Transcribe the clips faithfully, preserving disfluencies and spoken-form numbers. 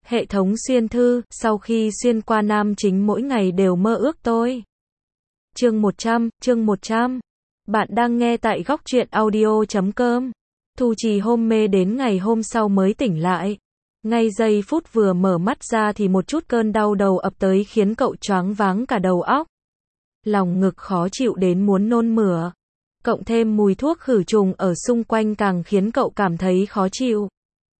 Hệ thống xuyên thư, sau khi xuyên qua nam chính mỗi ngày đều mơ ước tôi. Chương một trăm, chương một trăm. Bạn đang nghe tại góc truyện audio chấm com. Thu Trì hôm mê đến ngày hôm sau mới tỉnh lại. Ngay giây phút vừa mở mắt ra thì một chút cơn đau đầu ập tới khiến cậu choáng váng cả đầu óc. Lòng ngực khó chịu đến muốn nôn mửa. Cộng thêm mùi thuốc khử trùng ở xung quanh càng khiến cậu cảm thấy khó chịu.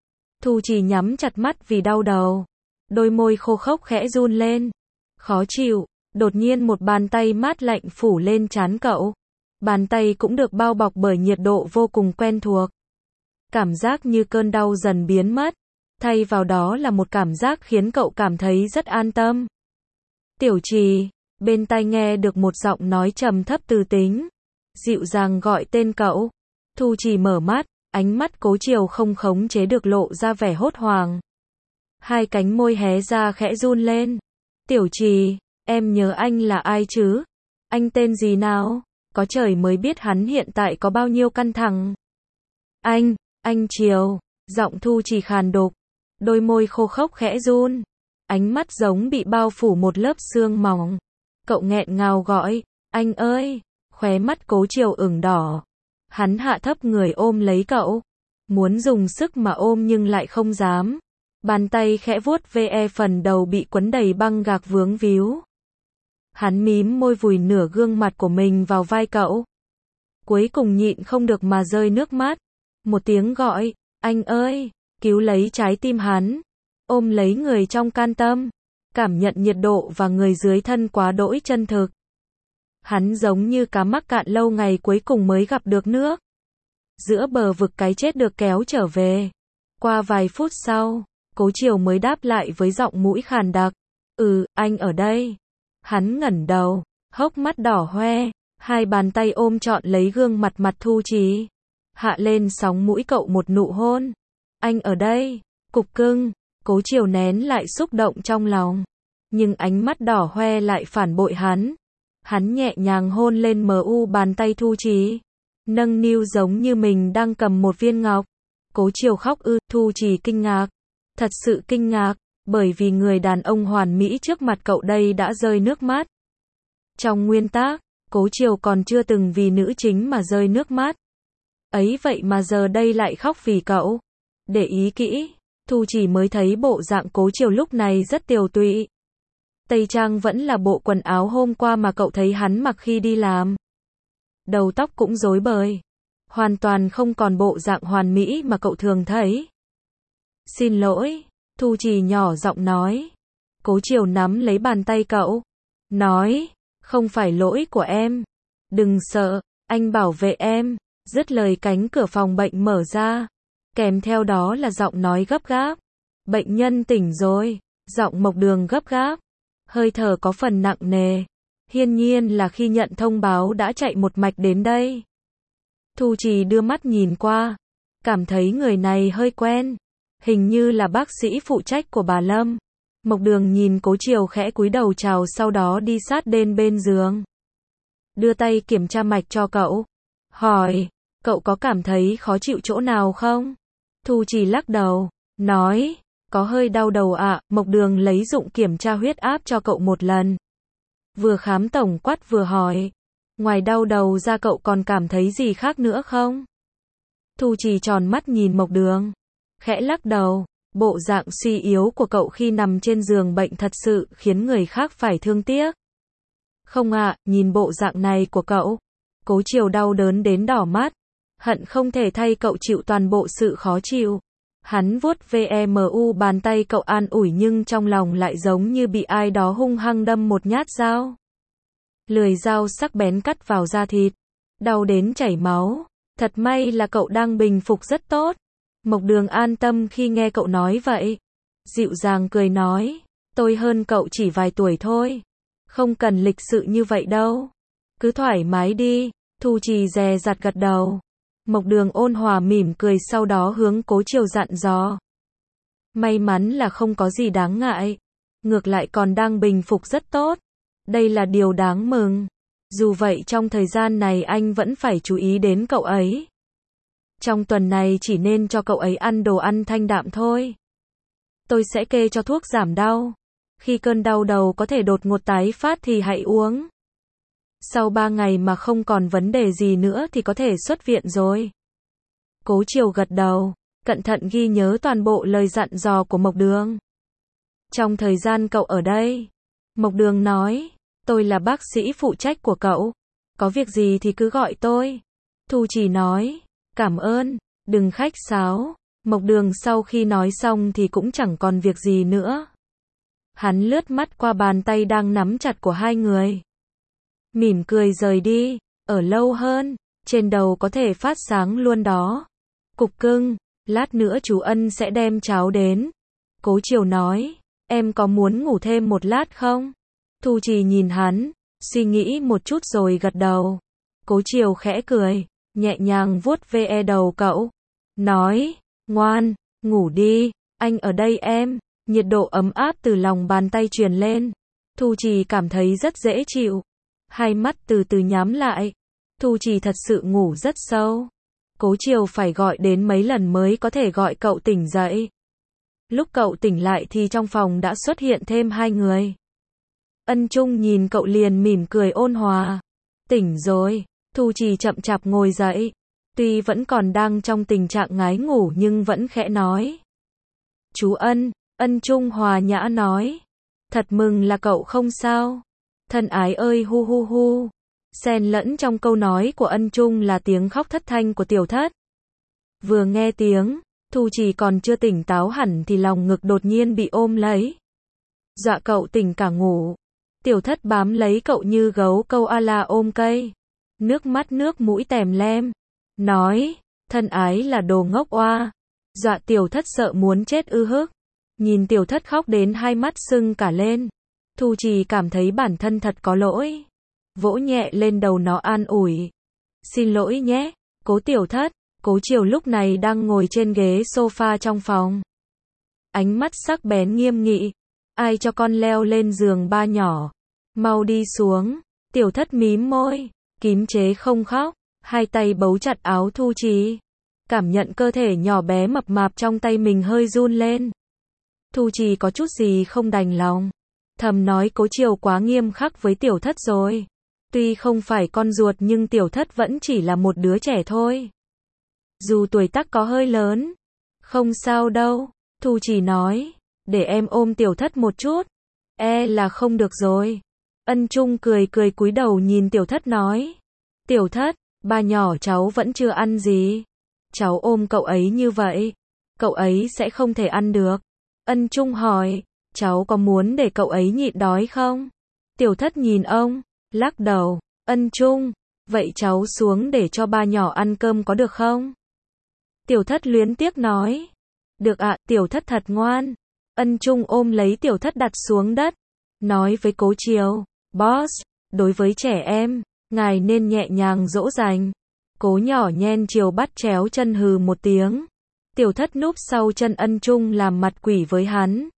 Thu Trì nhắm chặt mắt vì đau đầu. Đôi môi khô khốc khẽ run lên. Khó chịu, đột nhiên một bàn tay mát lạnh phủ lên trán cậu. Bàn tay cũng được bao bọc bởi nhiệt độ vô cùng quen thuộc. Cảm giác như cơn đau dần biến mất. Thay vào đó là một cảm giác khiến cậu cảm thấy rất an tâm. Tiểu Trì, bên tai nghe được một giọng nói trầm thấp từ tính. Dịu dàng gọi tên cậu. Thu Trì mở mắt, ánh mắt Cố Chiều không khống chế được lộ ra vẻ hốt hoảng. Hai cánh môi hé ra khẽ run lên. Tiểu Trì, em nhớ anh là ai chứ? Anh tên gì nào? Có trời mới biết hắn hiện tại có bao nhiêu căng thẳng. Anh, anh Chiều, giọng Thu Trì khàn đục. Đôi môi khô khốc khẽ run. Ánh mắt giống bị bao phủ một lớp sương mỏng. Cậu nghẹn ngào gọi, anh ơi, khóe mắt Cố Chiều ửng đỏ. Hắn hạ thấp người ôm lấy cậu. Muốn dùng sức mà ôm nhưng lại không dám. Bàn tay khẽ vuốt ve phần đầu bị quấn đầy băng gạc vướng víu. Hắn mím môi vùi nửa gương mặt của mình vào vai cậu. Cuối cùng nhịn không được mà rơi nước mắt. Một tiếng gọi, anh ơi, cứu lấy trái tim hắn. Ôm lấy người trong can tâm. Cảm nhận nhiệt độ và người dưới thân quá đỗi chân thực. Hắn giống như cá mắc cạn lâu ngày cuối cùng mới gặp được nước. Giữa bờ vực cái chết được kéo trở về. Qua vài phút sau, Cố Chiều mới đáp lại với giọng mũi khàn đặc. Ừ, anh ở đây. Hắn ngẩng đầu, hốc mắt đỏ hoe, hai bàn tay ôm trọn lấy gương mặt mặt Thu Trì. Hạ lên sóng mũi cậu một nụ hôn. Anh ở đây, cục cưng. Cố Chiều nén lại xúc động trong lòng. Nhưng ánh mắt đỏ hoe lại phản bội hắn. Hắn nhẹ nhàng hôn lên mờ u bàn tay Thu Trì. Nâng niu giống như mình đang cầm một viên ngọc. Cố Chiều khóc ư, Thu Trì kinh ngạc. Thật sự kinh ngạc, bởi vì người đàn ông hoàn mỹ trước mặt cậu đây đã rơi nước mắt. Trong nguyên tắc, Cố Chiều còn chưa từng vì nữ chính mà rơi nước mắt. Ấy vậy mà giờ đây lại khóc vì cậu. Để ý kỹ, Thu Trì mới thấy bộ dạng Cố Chiều lúc này rất tiều tụy. Tây trang vẫn là bộ quần áo hôm qua mà cậu thấy hắn mặc khi đi làm. Đầu tóc cũng rối bời. Hoàn toàn không còn bộ dạng hoàn mỹ mà cậu thường thấy. Xin lỗi, Thu Trì nhỏ giọng nói. Cố Chiều nắm lấy bàn tay cậu. Nói, không phải lỗi của em. Đừng sợ, anh bảo vệ em. Dứt lời cánh cửa phòng bệnh mở ra. Kèm theo đó là giọng nói gấp gáp. Bệnh nhân tỉnh rồi. Giọng Mộc Đường gấp gáp. Hơi thở có phần nặng nề. Hiển nhiên là khi nhận thông báo đã chạy một mạch đến đây. Thu Trì đưa mắt nhìn qua. Cảm thấy người này hơi quen. Hình như là bác sĩ phụ trách của bà Lâm. Mộc Đường nhìn Cố Chiều khẽ cúi đầu chào sau đó đi sát đến bên giường. Đưa tay kiểm tra mạch cho cậu. Hỏi, cậu có cảm thấy khó chịu chỗ nào không? Thu Trì lắc đầu. Nói, có hơi đau đầu ạ. À. Mộc Đường lấy dụng kiểm tra huyết áp cho cậu một lần. Vừa khám tổng quát vừa hỏi. Ngoài đau đầu ra cậu còn cảm thấy gì khác nữa không? Thu Trì tròn mắt nhìn Mộc Đường. Khẽ lắc đầu. Bộ dạng suy yếu của cậu khi nằm trên giường bệnh thật sự khiến người khác phải thương tiếc. Không ạ, à, nhìn bộ dạng này của cậu. Cố Chiều đau đớn đến đỏ mắt. Hận không thể thay cậu chịu toàn bộ sự khó chịu. Hắn vuốt ve mu bàn tay cậu an ủi nhưng trong lòng lại giống như bị ai đó hung hăng đâm một nhát dao. Lưỡi dao sắc bén cắt vào da thịt. Đau đến chảy máu. Thật may là cậu đang bình phục rất tốt. Mộc Đường an tâm khi nghe cậu nói vậy. Dịu dàng cười nói. Tôi hơn cậu chỉ vài tuổi thôi. Không cần lịch sự như vậy đâu. Cứ thoải mái đi. Thu Trì dè dặt gật đầu. Mộc Đường ôn hòa mỉm cười sau đó hướng Cố Chiều dặn dò. May mắn là không có gì đáng ngại. Ngược lại còn đang bình phục rất tốt. Đây là điều đáng mừng. Dù vậy trong thời gian này anh vẫn phải chú ý đến cậu ấy. Trong tuần này chỉ nên cho cậu ấy ăn đồ ăn thanh đạm thôi. tôi sẽ kê cho thuốc giảm đau. Khi cơn đau đầu có thể đột ngột tái phát thì hãy uống. Sau ba ngày mà không còn vấn đề gì nữa thì có thể xuất viện rồi. Cố Chiều gật đầu, cẩn thận ghi nhớ toàn bộ lời dặn dò của Mộc Đường. Trong thời gian cậu ở đây, Mộc Đường nói, tôi là bác sĩ phụ trách của cậu. Có việc gì thì cứ gọi tôi. Thu Trì nói, cảm ơn, đừng khách sáo. Mộc Đường sau khi nói xong thì cũng chẳng còn việc gì nữa. Hắn lướt mắt qua bàn tay đang nắm chặt của hai người. Mỉm cười rời đi, ở lâu hơn, trên đầu có thể phát sáng luôn đó. Cục cưng, lát nữa chú Ân sẽ đem cháo đến. Cố Chiều nói, em có muốn ngủ thêm một lát không? Thu Trì nhìn hắn, suy nghĩ một chút rồi gật đầu. Cố Chiều khẽ cười, nhẹ nhàng vuốt ve đầu cậu. Nói, ngoan, ngủ đi, anh ở đây em. Nhiệt độ ấm áp từ lòng bàn tay truyền lên. Thu Trì cảm thấy rất dễ chịu. Hai mắt từ từ nhắm lại. Thu Trì thật sự ngủ rất sâu. Cố Chiều phải gọi đến mấy lần mới có thể gọi cậu tỉnh dậy. Lúc cậu tỉnh lại thì trong phòng đã xuất hiện thêm hai người. Ân Trung nhìn cậu liền mỉm cười ôn hòa. Tỉnh rồi. Thu Trì chậm chạp ngồi dậy. Tuy vẫn còn đang trong tình trạng ngái ngủ nhưng vẫn khẽ nói. Chú Ân. Ân Trung hòa nhã nói. Thật mừng là cậu không sao. Thân ái ơi hu hu hu. Xen lẫn trong câu nói của Ân Trung là tiếng khóc thất thanh của Tiểu Thất. Vừa nghe tiếng, Thu Trì còn chưa tỉnh táo hẳn thì lòng ngực đột nhiên bị ôm lấy. Dọa cậu tỉnh cả ngủ. Tiểu Thất bám lấy cậu như gấu câu a la ôm cây. Nước mắt nước mũi tèm lem. Nói, thân ái là đồ ngốc oa. Dọa Tiểu Thất sợ muốn chết ư hức. Nhìn Tiểu Thất khóc đến hai mắt sưng cả lên. Thu Trì cảm thấy bản thân thật có lỗi. Vỗ nhẹ lên đầu nó an ủi. Xin lỗi nhé, Cố Tiểu Thất. Cố Chiều lúc này đang ngồi trên ghế sofa trong phòng. Ánh mắt sắc bén nghiêm nghị. Ai cho con leo lên giường ba nhỏ? Mau đi xuống. Tiểu Thất mím môi, kìm chế không khóc. Hai tay bấu chặt áo Thu Trì. Cảm nhận cơ thể nhỏ bé mập mạp trong tay mình hơi run lên. Thu Trì có chút gì không đành lòng. Thầm nói Cố Chiều quá nghiêm khắc với Tiểu Thất rồi. Tuy không phải con ruột nhưng Tiểu Thất vẫn chỉ là một đứa trẻ thôi. Dù tuổi tác có hơi lớn. Không sao đâu, Thu Trì nói. Để em ôm Tiểu Thất một chút. E là không được rồi. Ân Trung cười cười cúi đầu nhìn Tiểu Thất nói. Tiểu Thất, ba nhỏ cháu vẫn chưa ăn gì. Cháu ôm cậu ấy như vậy. Cậu ấy sẽ không thể ăn được. Ân Trung hỏi. Cháu có muốn để cậu ấy nhịn đói không? Tiểu Thất nhìn ông, lắc đầu. Ân Trung, vậy cháu xuống để cho ba nhỏ ăn cơm có được không? Tiểu Thất luyến tiếc nói. Được ạ, Tiểu Thất thật ngoan. Ân Trung ôm lấy Tiểu Thất đặt xuống đất. Nói với Cố Chiều. Boss, đối với trẻ em, ngài nên nhẹ nhàng dỗ dành. Cố nhỏ nhen Chiều bắt chéo chân hừ một tiếng. Tiểu Thất núp sau chân Ân Trung làm mặt quỷ với hắn.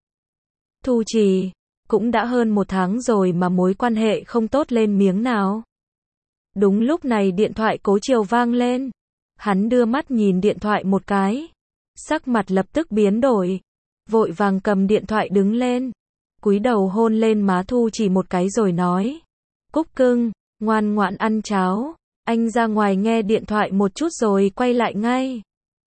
Thu Trì, cũng đã hơn một tháng rồi mà mối quan hệ không tốt lên miếng nào. Đúng lúc này điện thoại Cố Chiều vang lên. Hắn đưa mắt nhìn điện thoại một cái. Sắc mặt lập tức biến đổi. Vội vàng cầm điện thoại đứng lên. Cúi đầu hôn lên má Thu Trì một cái rồi nói. Cúc cưng, ngoan ngoãn ăn cháo. Anh ra ngoài nghe điện thoại một chút rồi quay lại ngay.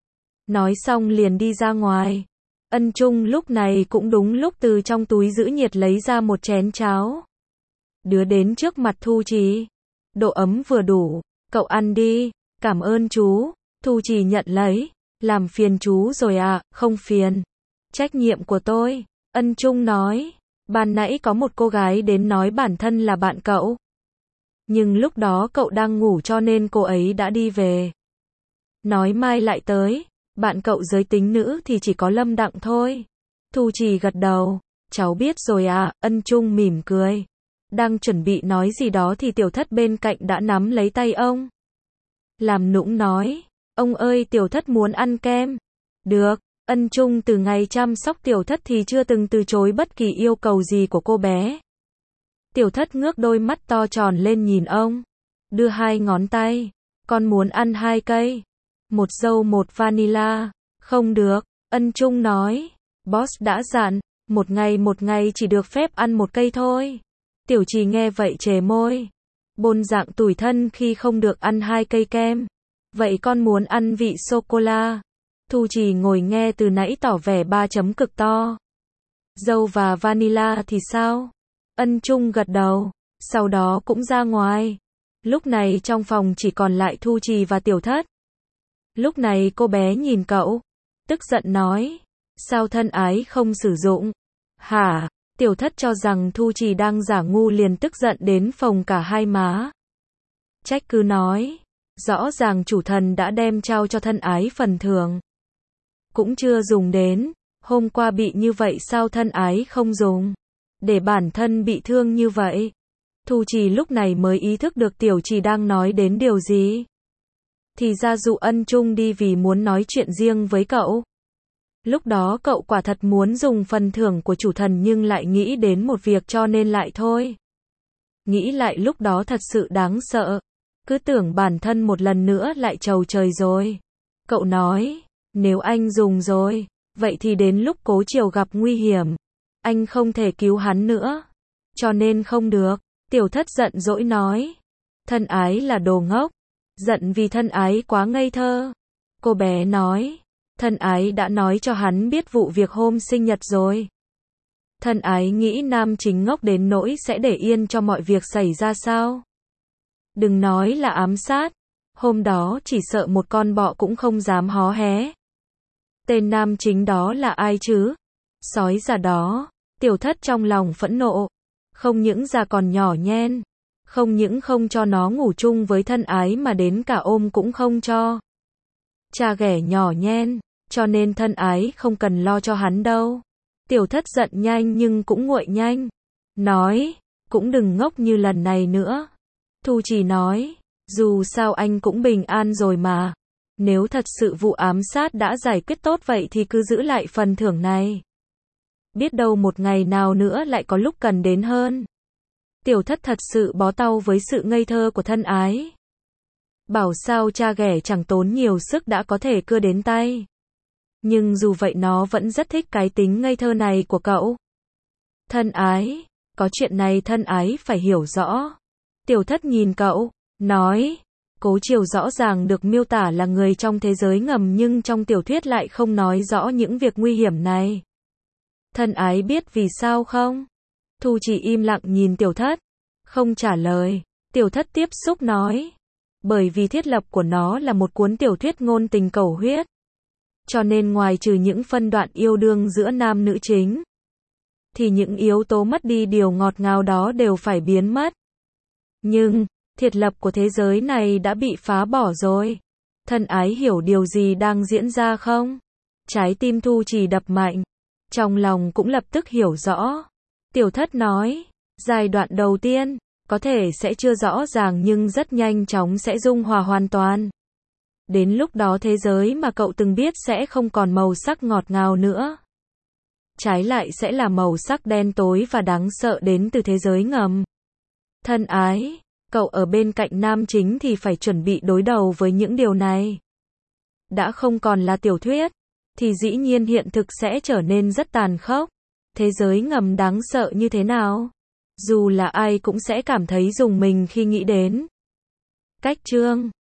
Nói xong liền đi ra ngoài. Ân Trung lúc này cũng đúng lúc từ trong túi giữ nhiệt lấy ra một chén cháo. Đưa đến trước mặt Thu Trì. Độ ấm vừa đủ, cậu ăn đi, cảm ơn chú. Thu Trì nhận lấy. Làm phiền chú rồi à, không phiền. Trách nhiệm của tôi. Ân Trung nói. Ban nãy có một cô gái đến nói bản thân là bạn cậu. Nhưng lúc đó cậu đang ngủ cho nên cô ấy đã đi về. Nói mai lại tới. Bạn cậu giới tính nữ thì chỉ có Lâm Đặng thôi. Thu Trì gật đầu. Cháu biết rồi à, Ân Trung mỉm cười. Đang chuẩn bị nói gì đó thì Tiểu Thất bên cạnh đã nắm lấy tay ông. Làm nũng nói. Ông ơi, Tiểu Thất muốn ăn kem. Được. Ân Trung từ ngày chăm sóc Tiểu Thất thì chưa từng từ chối bất kỳ yêu cầu gì của cô bé. Tiểu Thất ngước đôi mắt to tròn lên nhìn ông. Đưa hai ngón tay. Con muốn ăn hai cây. Một dâu một vanilla. Không được. Ân Trung nói. Boss đã dặn, một ngày một ngày chỉ được phép ăn một cây thôi. Tiểu Trì nghe vậy chề môi. Bôn dạng tủi thân khi không được ăn hai cây kem. Vậy con muốn ăn vị sô-cô-la. Thu Trì ngồi nghe từ nãy tỏ vẻ ba chấm cực to. Dâu và vanilla thì sao? Ân Trung gật đầu, sau đó cũng ra ngoài. Lúc này trong phòng chỉ còn lại Thu Trì và Tiểu Thất. Lúc này cô bé nhìn cậu, tức giận nói, sao thân ái không sử dụng? Hả? Tiểu Thất cho rằng Thu Trì đang giả ngu liền tức giận đến phồng cả hai má. Trách cứ nói, rõ ràng chủ thần đã đem trao cho thân ái phần thưởng. Cũng chưa dùng đến, hôm qua bị như vậy sao thân ái không dùng? Để bản thân bị thương như vậy. Thu Trì lúc này mới ý thức được Tiểu Trì đang nói đến điều gì. Thì ra dụ Ân Trung đi vì muốn nói chuyện riêng với cậu. Lúc đó cậu quả thật muốn dùng phần thưởng của chủ thần nhưng lại nghĩ đến một việc cho nên lại thôi. Nghĩ lại lúc đó thật sự đáng sợ. Cứ tưởng bản thân một lần nữa lại trầu trời rồi. Cậu nói, nếu anh dùng rồi, vậy thì đến lúc Cố Triều gặp nguy hiểm, anh không thể cứu hắn nữa. Cho nên không được. Tiểu Thất giận dỗi nói. Thân ái là đồ ngốc. Giận vì thân ái quá ngây thơ. Cô bé nói. Thân ái đã nói cho hắn biết vụ việc hôm sinh nhật rồi. Thân ái nghĩ nam chính ngốc đến nỗi sẽ để yên cho mọi việc xảy ra sao? Đừng nói là ám sát. Hôm đó chỉ sợ một con bọ cũng không dám hó hé. Tên nam chính đó là ai chứ? Sói già đó. Tiểu Thất trong lòng phẫn nộ. Không những già còn nhỏ nhen. Không những không cho nó ngủ chung với thân ái mà đến cả ôm cũng không cho. Cha ghẻ nhỏ nhen. Cho nên thân ái không cần lo cho hắn đâu. Tiểu Thất giận nhanh nhưng cũng nguội nhanh. Nói, cũng đừng ngốc như lần này nữa. Thu Trì nói, dù sao anh cũng bình an rồi mà. Nếu thật sự vụ ám sát đã giải quyết tốt vậy thì cứ giữ lại phần thưởng này. Biết đâu một ngày nào nữa lại có lúc cần đến hơn. Tiểu Thất thật sự bó tau với sự ngây thơ của thân ái. Bảo sao cha ghẻ chẳng tốn nhiều sức đã có thể cưa đến tay. Nhưng dù vậy nó vẫn rất thích cái tính ngây thơ này của cậu. Thân ái, có chuyện này thân ái phải hiểu rõ. Tiểu Thất nhìn cậu, nói, Cố Triều rõ ràng được miêu tả là người trong thế giới ngầm nhưng trong tiểu thuyết lại không nói rõ những việc nguy hiểm này. Thân ái biết vì sao không? Thu Trì im lặng nhìn Tiểu Thất, không trả lời. Tiểu Thất tiếp xúc nói, bởi vì thiết lập của nó là một cuốn tiểu thuyết ngôn tình cầu huyết. Cho nên ngoài trừ những phân đoạn yêu đương giữa nam nữ chính, thì những yếu tố mất đi điều ngọt ngào đó đều phải biến mất. Nhưng, thiết lập của thế giới này đã bị phá bỏ rồi. Thân ái hiểu điều gì đang diễn ra không? Trái tim Thu Trì đập mạnh. Trong lòng cũng lập tức hiểu rõ. Tiểu Thất nói, giai đoạn đầu tiên, có thể sẽ chưa rõ ràng nhưng rất nhanh chóng sẽ dung hòa hoàn toàn. Đến lúc đó thế giới mà cậu từng biết sẽ không còn màu sắc ngọt ngào nữa. Trái lại sẽ là màu sắc đen tối và đáng sợ đến từ thế giới ngầm. Thân ái, cậu ở bên cạnh nam chính thì phải chuẩn bị đối đầu với những điều này. Đã không còn là tiểu thuyết, thì dĩ nhiên hiện thực sẽ trở nên rất tàn khốc. Thế giới ngầm đáng sợ như thế nào? Dù là ai cũng sẽ cảm thấy rùng mình khi nghĩ đến. Cách chương